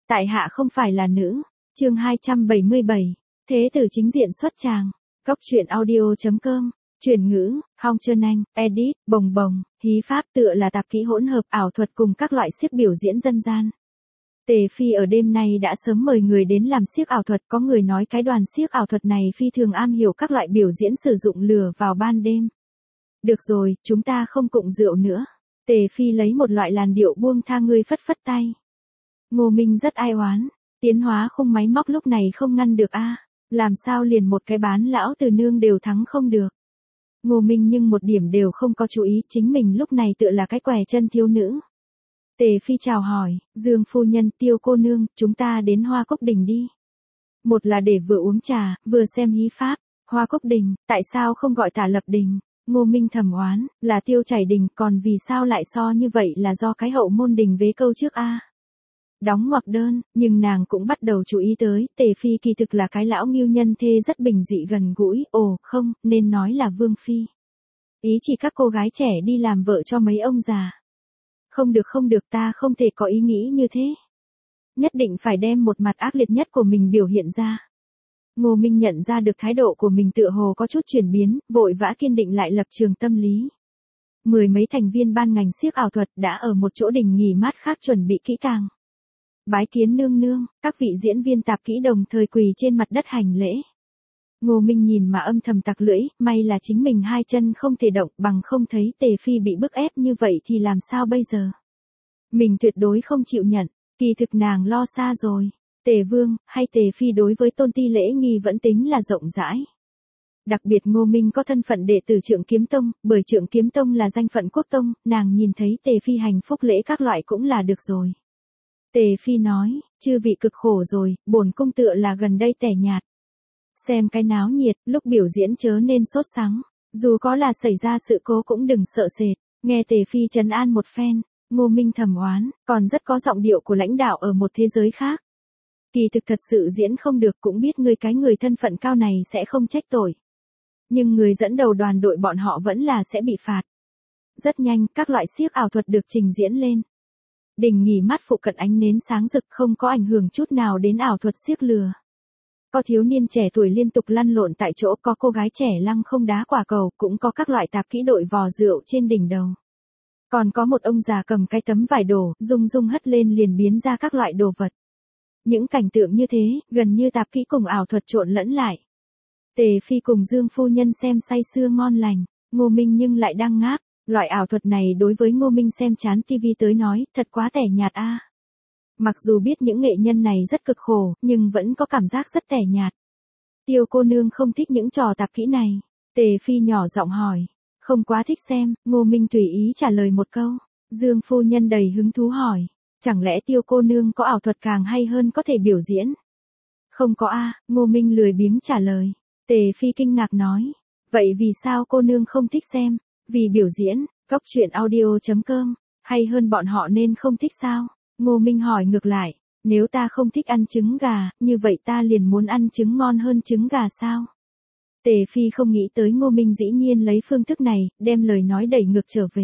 Tại hạ không phải là nữ. Chương 277. Thế tử chính diện xuất tràng. Cốc truyện audio.com. Chuyển ngữ, Hong Trơn Anh, edit, bồng bồng, hí pháp tựa là tạp kỹ hỗn hợp ảo thuật cùng các loại xiếc biểu diễn dân gian. Tề Phi ở đêm nay đã sớm mời người đến làm xiếc ảo thuật, có người nói cái đoàn xiếc ảo thuật này phi thường am hiểu các loại biểu diễn sử dụng lửa vào ban đêm. Được rồi, chúng ta không cụng rượu nữa. Tề Phi lấy một loại làn điệu buông tha, ngươi phất phất tay. Ngô Minh rất ai oán, tiến hóa khung máy móc lúc này không ngăn được a, làm sao liền một cái bán lão từ nương đều thắng không được. Ngô Minh nhưng một điểm đều không có chú ý, chính mình lúc này tựa là cái què chân thiếu nữ. Tề Phi chào hỏi, Dương phu nhân, Tiêu cô nương, chúng ta đến Hoa Cốc Đình đi. Một là để vừa uống trà, vừa xem hí pháp. Hoa Cốc Đình, tại sao không gọi Tả Lập Đình? Ngô Minh thầm oán, là Tiêu Chảy Đình, còn vì sao lại so như vậy là do cái hậu môn đình vế câu trước a. Đóng ngoặc đơn, nhưng nàng cũng bắt đầu chú ý tới, Tề Phi kỳ thực là cái lão nghiêu nhân thê rất bình dị gần gũi, không, nên nói là Vương Phi. Ý chỉ các cô gái trẻ đi làm vợ cho mấy ông già. Không được, ta không thể có ý nghĩ như thế. Nhất định phải đem một mặt ác liệt nhất của mình biểu hiện ra. Ngô Minh nhận ra được thái độ của mình tựa hồ có chút chuyển biến, vội vã kiên định lại lập trường tâm lý. Mười mấy thành viên ban ngành xiếc ảo thuật đã ở một chỗ đình nghỉ mát khác chuẩn bị kỹ càng. Bái kiến nương nương, các vị diễn viên tạp kỹ đồng thời quỳ trên mặt đất hành lễ. Ngô Minh nhìn mà âm thầm tặc lưỡi, may là chính mình hai chân không thể động, bằng không thấy Tề Phi bị bức ép như vậy thì làm sao bây giờ. Mình tuyệt đối không chịu nhận, kỳ thực nàng lo xa rồi. Tề Vương, hay Tề Phi đối với tôn ti lễ nghi vẫn tính là rộng rãi. Đặc biệt Ngô Minh có thân phận đệ tử Trượng Kiếm Tông, bởi Trượng Kiếm Tông là danh phận quốc tông, nàng nhìn thấy Tề Phi hành phúc lễ các loại cũng là được rồi. Tề Phi nói, chư vị cực khổ rồi, bổn cung tựa là gần đây tẻ nhạt. Xem cái náo nhiệt, lúc biểu diễn chớ nên sốt sắng, dù có là xảy ra sự cố cũng đừng sợ sệt. Nghe Tề Phi trấn an một phen, Ngô Minh thầm oán, còn rất có giọng điệu của lãnh đạo ở một thế giới khác. Kỳ thực thật sự diễn không được, cũng biết ngươi cái người thân phận cao này sẽ không trách tội. Nhưng người dẫn đầu đoàn đội bọn họ vẫn là sẽ bị phạt. Rất nhanh, các loại xiếc ảo thuật được trình diễn lên. Đình nghỉ mát phụ cận ánh nến sáng rực, không có ảnh hưởng chút nào đến ảo thuật xiếc lừa. Có thiếu niên trẻ tuổi liên tục lăn lộn tại chỗ, có cô gái trẻ lăng không đá quả cầu, cũng có các loại tạp kỹ đội vò rượu trên đỉnh đầu. Còn có một ông già cầm cái tấm vải đổ, rung hất lên liền biến ra các loại đồ vật. Những cảnh tượng như thế, gần như tạp kỹ cùng ảo thuật trộn lẫn lại. Tề Phi cùng Dương phu nhân xem say sưa ngon lành, Ngô Minh nhưng lại đang ngáp. Loại ảo thuật này đối với Ngô Minh xem chán TV tới nói, thật quá tẻ nhạt a. Mặc dù biết những nghệ nhân này rất cực khổ, nhưng vẫn có cảm giác rất tẻ nhạt. Tiêu cô nương không thích những trò tạp kỹ này. Tề Phi nhỏ giọng hỏi. Không quá thích xem, Ngô Minh tùy ý trả lời một câu. Dương phu nhân đầy hứng thú hỏi. Chẳng lẽ Tiêu cô nương có ảo thuật càng hay hơn có thể biểu diễn? Không có a, Ngô Minh lười biếng trả lời. Tề Phi kinh ngạc nói. Vậy vì sao cô nương không thích xem? Vì biểu diễn, Cốc truyện audio.com, hay hơn bọn họ nên không thích sao? Ngô Minh hỏi ngược lại, nếu ta không thích ăn trứng gà, như vậy ta liền muốn ăn trứng ngon hơn trứng gà sao? Tề Phi không nghĩ tới Ngô Minh dĩ nhiên lấy phương thức này, đem lời nói đẩy ngược trở về.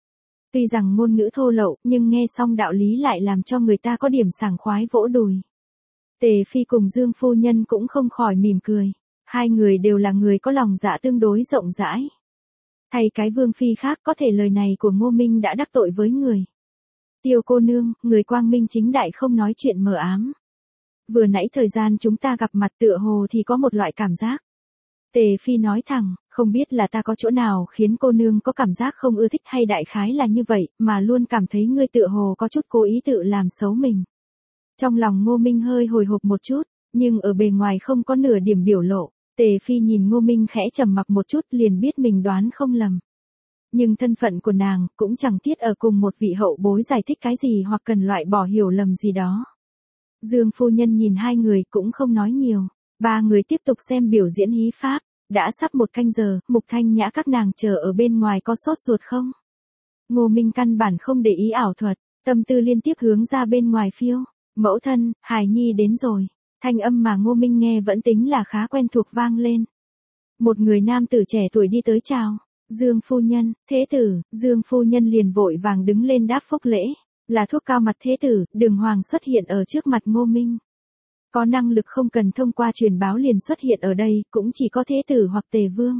Tuy rằng ngôn ngữ thô lậu, nhưng nghe xong đạo lý lại làm cho người ta có điểm sảng khoái vỗ đùi. Tề Phi cùng Dương phu nhân cũng không khỏi mỉm cười. Hai người đều là người có lòng dạ tương đối rộng rãi. Thay cái Vương Phi khác, có thể lời này của Ngô Minh đã đắc tội với người. Tiêu cô nương, người quang minh chính đại không nói chuyện mờ ám. Vừa nãy thời gian chúng ta gặp mặt tựa hồ thì có một loại cảm giác. Tề Phi nói thẳng, không biết là ta có chỗ nào khiến cô nương có cảm giác không ưa thích hay đại khái là như vậy, mà luôn cảm thấy ngươi tựa hồ có chút cố ý tự làm xấu mình. Trong lòng Ngô Minh hơi hồi hộp một chút, nhưng ở bề ngoài không có nửa điểm biểu lộ. Tề Phi nhìn Ngô Minh khẽ trầm mặc một chút liền biết mình đoán không lầm. Nhưng thân phận của nàng cũng chẳng thiết ở cùng một vị hậu bối giải thích cái gì hoặc cần loại bỏ hiểu lầm gì đó. Dương phu nhân nhìn hai người cũng không nói nhiều. Ba người tiếp tục xem biểu diễn hí pháp. Đã sắp một canh giờ, Mục Thanh Nhã các nàng chờ ở bên ngoài có sốt ruột không? Ngô Minh căn bản không để ý ảo thuật, tâm tư liên tiếp hướng ra bên ngoài phiêu. Mẫu thân, hài nhi đến rồi. Thanh âm mà Ngô Minh nghe vẫn tính là khá quen thuộc vang lên. Một người nam tử trẻ tuổi đi tới chào. Dương phu nhân, thế tử, Dương phu nhân liền vội vàng đứng lên đáp phúc lễ. Là thuốc cao mặt thế tử, Đường Hoàng xuất hiện ở trước mặt Ngô Minh. Có năng lực không cần thông qua truyền báo liền xuất hiện ở đây, cũng chỉ có thế tử hoặc tề vương.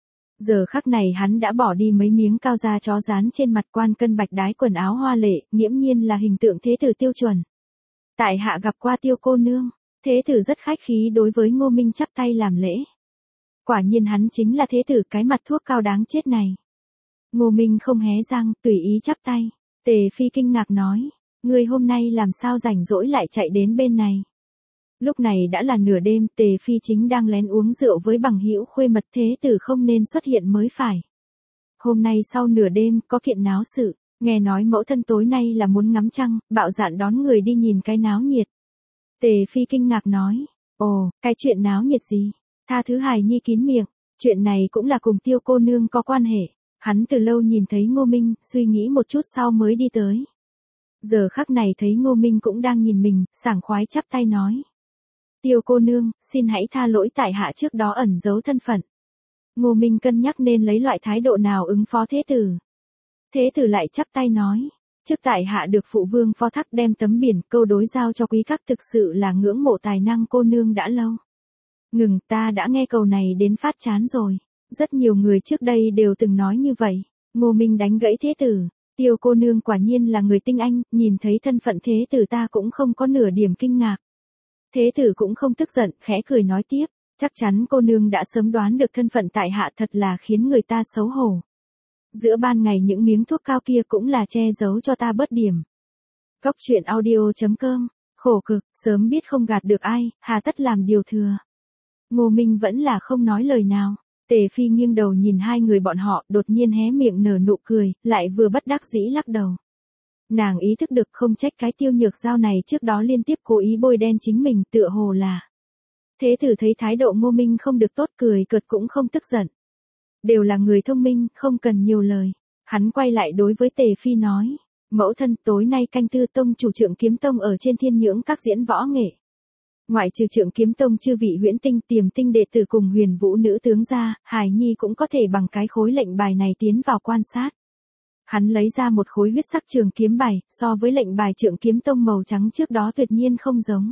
Giờ khắc này hắn đã bỏ đi mấy miếng cao da chó dán trên mặt, quan cân bạch đái quần áo hoa lệ, nghiễm nhiên là hình tượng thế tử tiêu chuẩn. Tại hạ gặp qua Tiêu cô nương, thế tử rất khách khí đối với Ngô Minh chắp tay làm lễ. Quả nhiên hắn chính là thế tử cái mặt thuốc cao đáng chết này. Ngô Minh không hé răng, tùy ý chắp tay. Tề Phi kinh ngạc nói, ngươi hôm nay làm sao rảnh rỗi lại chạy đến bên này. Lúc này đã là nửa đêm, Tề Phi chính đang lén uống rượu với bằng hữu khuê mật, thế tử không nên xuất hiện mới phải. Hôm nay sau nửa đêm, có kiện náo sự, nghe nói mẫu thân tối nay là muốn ngắm trăng, bạo dạn đón người đi nhìn cái náo nhiệt. Tề Phi kinh ngạc nói, ồ, cái chuyện náo nhiệt gì? Tha thứ hài nhi kín miệng, chuyện này cũng là cùng Tiêu cô nương có quan hệ. Hắn từ lâu nhìn thấy Ngô Minh, suy nghĩ một chút sau mới đi tới. Giờ khắc này thấy Ngô Minh cũng đang nhìn mình, sảng khoái chắp tay nói. Tiêu cô nương, xin hãy tha lỗi tại hạ trước đó ẩn giấu thân phận. Ngô Minh cân nhắc nên lấy loại thái độ nào ứng phó thế tử. Thế tử lại chắp tay nói. Trước tại hạ được phụ vương phó thác đem tấm biển câu đối giao cho quý các, thực sự là ngưỡng mộ tài năng cô nương đã lâu. Ngừng, ta đã nghe câu này đến phát chán rồi. Rất nhiều người trước đây đều từng nói như vậy. Ngô Minh đánh gãy thế tử. Tiêu cô nương quả nhiên là người tinh anh, nhìn thấy thân phận thế tử ta cũng không có nửa điểm kinh ngạc. Thế tử cũng không tức giận, khẽ cười nói tiếp. Chắc chắn cô nương đã sớm đoán được thân phận tại hạ, thật là khiến người ta xấu hổ. Giữa ban ngày những miếng thuốc cao kia cũng là che giấu cho ta bớt điểm. Cốc truyện audio.com, khổ cực, sớm biết không gạt được ai, hà tất làm điều thừa. Ngô Minh vẫn là không nói lời nào. Tề Phi nghiêng đầu nhìn hai người bọn họ, đột nhiên hé miệng nở nụ cười, lại vừa bất đắc dĩ lắc đầu. Nàng ý thức được không trách cái Tiêu Nhược Giao này trước đó liên tiếp cố ý bôi đen chính mình, tựa hồ là. Thế tử thấy thái độ Ngô Minh không được tốt, cười cợt cũng không tức giận. Đều là người thông minh, không cần nhiều lời. Hắn quay lại đối với Tề Phi nói. Mẫu thân, tối nay canh tư tông chủ Trượng Kiếm Tông ở trên thiên nhưỡng các diễn võ nghệ. Ngoại trừ Trượng Kiếm Tông chư vị huyễn tinh tiềm tinh đệ tử cùng Huyền Vũ nữ tướng ra, hài nhi cũng có thể bằng cái khối lệnh bài này tiến vào quan sát. Hắn lấy ra một khối huyết sắc trường kiếm bài, so với lệnh bài Trượng Kiếm Tông màu trắng trước đó tuyệt nhiên không giống.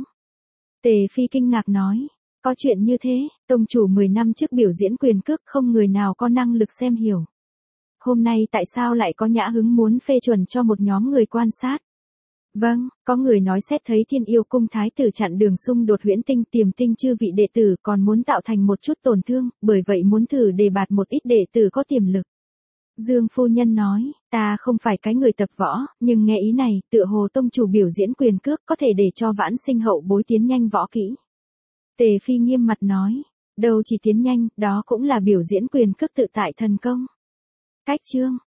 Tề Phi kinh ngạc nói, có chuyện như thế, tông chủ 10 năm trước biểu diễn quyền cước không người nào có năng lực xem hiểu. Hôm nay tại sao lại có nhã hứng muốn phê chuẩn cho một nhóm người quan sát? Vâng, có người nói xét thấy Thiên Yêu cung thái tử chặn đường xung đột huyễn tinh tiềm tinh chư vị đệ tử còn muốn tạo thành một chút tổn thương, bởi vậy muốn thử đề bạt một ít đệ tử có tiềm lực. Dương phu nhân nói, ta không phải cái người tập võ, nhưng nghe ý này, tựa hồ tông chủ biểu diễn quyền cước có thể để cho vãn sinh hậu bối tiến nhanh võ kỹ. Tề Phi nghiêm mặt nói, đâu chỉ tiến nhanh, đó cũng là biểu diễn quyền cước tự tại thần công. Cách chương